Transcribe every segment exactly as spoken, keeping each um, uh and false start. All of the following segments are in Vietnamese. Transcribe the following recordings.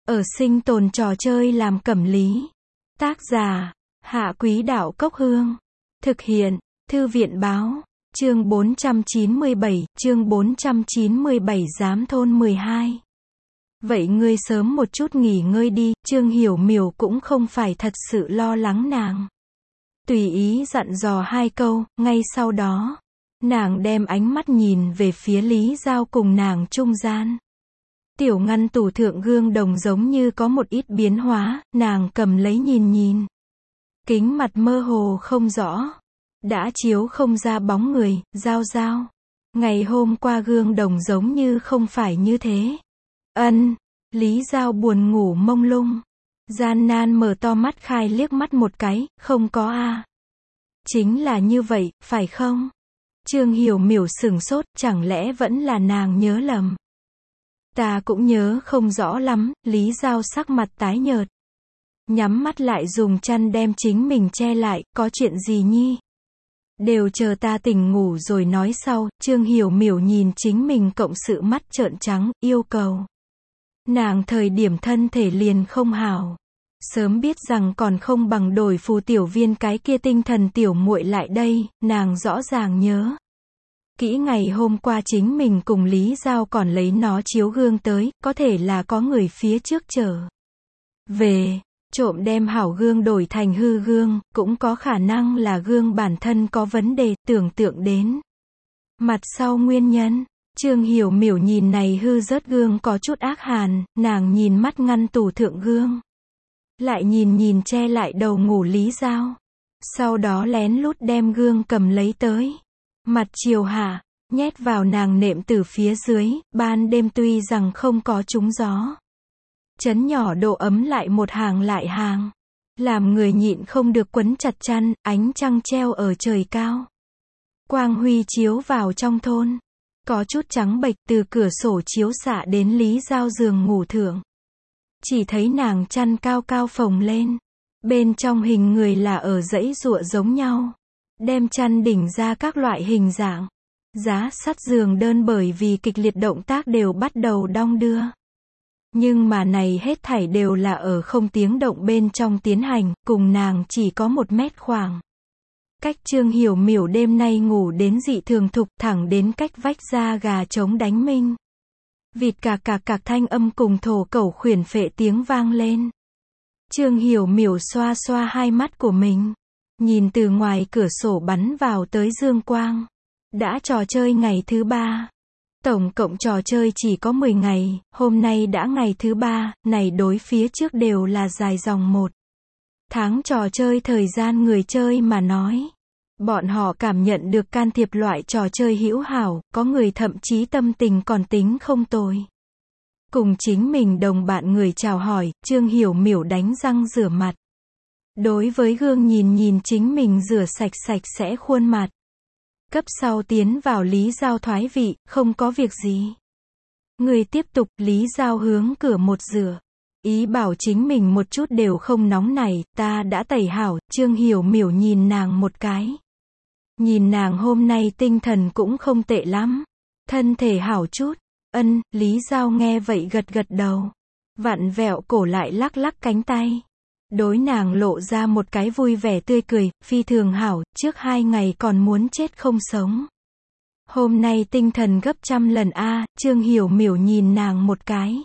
Ở sinh tồn trò chơi làm cẩm lý. Tác giả, Hạ Quý Đạo Cốc Hương. Thực hiện, Thư viện Báo. Chương bốn trăm chín mươi bảy, chương bốn trăm chín mươi bảy Giám thôn mười hai. Vậy ngươi sớm một chút nghỉ ngơi đi, Trương Hiểu Miểu cũng không phải thật sự lo lắng nàng. Tùy ý dặn dò hai câu, ngay sau đó, nàng đem ánh mắt nhìn về phía Lý Giao cùng nàng trung gian. Tiểu ngăn tủ thượng gương đồng giống như có một ít biến hóa, nàng cầm lấy nhìn nhìn. Kính mặt mơ hồ không rõ, đã chiếu không ra bóng người. Giao Giao, ngày hôm qua gương đồng giống như không phải như thế. Ân, Lý Giao buồn ngủ mông lung, gian nan mở to mắt khai liếc mắt một cái, không có a. Chính là như vậy, phải không? Trương Hiểu Miểu sửng sốt, chẳng lẽ vẫn là nàng nhớ lầm? Ta cũng nhớ không rõ lắm. Lý Giao sắc mặt tái nhợt, nhắm mắt lại dùng chăn đem chính mình che lại. Có chuyện gì nhi? Đều chờ ta tỉnh ngủ rồi nói sau. Trương Hiểu Miểu nhìn chính mình cộng sự mắt trợn trắng, yêu cầu. Nàng thời điểm thân thể liền không hảo, sớm biết rằng còn không bằng đổi phù tiểu viên cái kia tinh thần tiểu muội lại đây. Nàng rõ ràng nhớ kỹ ngày hôm qua chính mình cùng Lý Giao còn lấy nó chiếu gương tới, có thể là có người phía trước trở về, trộm đem hảo gương đổi thành hư gương, cũng có khả năng là gương bản thân có vấn đề. Tưởng tượng đến mặt sau nguyên nhân, Trương Hiểu Miểu nhìn này hư rớt gương có chút ác hàn. Nàng nhìn mắt ngăn tủ thượng gương, lại nhìn nhìn che lại đầu ngủ Lý Giao, sau đó lén lút đem gương cầm lấy tới, mặt chiều hạ, nhét vào nàng nệm từ phía dưới. Ban đêm tuy rằng không có trúng gió, chấn nhỏ độ ấm lại một hàng lại hàng, làm người nhịn không được quấn chặt chăn. Ánh trăng treo ở trời cao, quang huy chiếu vào trong thôn, có chút trắng bệch từ cửa sổ chiếu xạ đến Lý Giao giường ngủ thượng. Chỉ thấy nàng chăn cao cao phồng lên, bên trong hình người là ở dãy giụa giống nhau, đem chăn đỉnh ra các loại hình dạng. Giá sắt giường đơn bởi vì kịch liệt động tác đều bắt đầu đong đưa. Nhưng mà này hết thảy đều là ở không tiếng động bên trong tiến hành, cùng nàng chỉ có một mét khoảng cách. Trương Hiểu Miểu đêm nay ngủ đến dị thường thục, thẳng đến cách vách da gà trống đánh minh. Vịt cạc cạc cạc thanh âm cùng thổ cẩu khuyển phệ tiếng vang lên. Trương Hiểu Miểu xoa xoa hai mắt của mình, nhìn từ ngoài cửa sổ bắn vào tới dương quang. Đã trò chơi ngày thứ ba. Tổng cộng trò chơi chỉ có mười ngày, hôm nay đã ngày thứ ba, này đối phía trước đều là dài dòng một tháng trò chơi thời gian người chơi mà nói. Bọn họ cảm nhận được can thiệp loại trò chơi hữu hảo, có người thậm chí tâm tình còn tính không tồi. Cùng chính mình đồng bạn người chào hỏi, Trương Hiểu Miểu đánh răng rửa mặt. Đối với gương nhìn nhìn chính mình rửa sạch sạch sẽ khuôn mặt. Cấp sau tiến vào Lý Giao thoái vị, không có việc gì. Người tiếp tục. Lý Giao hướng cửa một rửa, ý bảo chính mình một chút đều không nóng này. Ta đã tẩy hảo. Trương Hiểu Miểu nhìn nàng một cái. Nhìn nàng hôm nay tinh thần cũng không tệ lắm, thân thể hảo chút. Ân, Lý Giao nghe vậy gật gật đầu, vặn vẹo cổ lại lắc lắc cánh tay. Đối nàng lộ ra một cái vui vẻ tươi cười, phi thường hảo, trước hai ngày còn muốn chết không sống. Hôm nay tinh thần gấp trăm lần a. Trương Hiểu Miểu nhìn nàng một cái,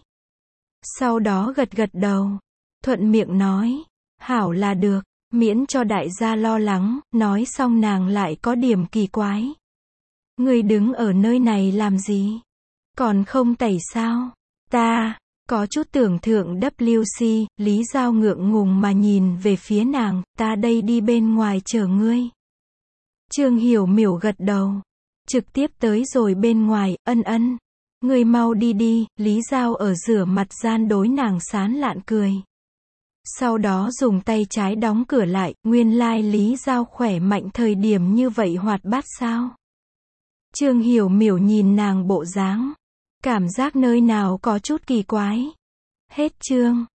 sau đó gật gật đầu, thuận miệng nói, hảo là được, miễn cho đại gia lo lắng. Nói xong nàng lại có điểm kỳ quái. Người đứng ở nơi này làm gì? Còn không tẩy sao? Ta có chút tưởng thượng W C. Lý Giao ngượng ngùng mà nhìn về phía nàng. Ta đây đi bên ngoài chờ ngươi. Trương Hiểu Miểu gật đầu, trực tiếp tới rồi bên ngoài. Ân ân, ngươi mau đi đi. Lý Giao ở rửa mặt gian đối nàng sán lạn cười, sau đó dùng tay trái đóng cửa lại. Nguyên lai like Lý Giao khỏe mạnh thời điểm như vậy hoạt bát sao? Trương Hiểu Miểu nhìn nàng bộ dáng, cảm giác nơi nào có chút kỳ quái. Hết chương.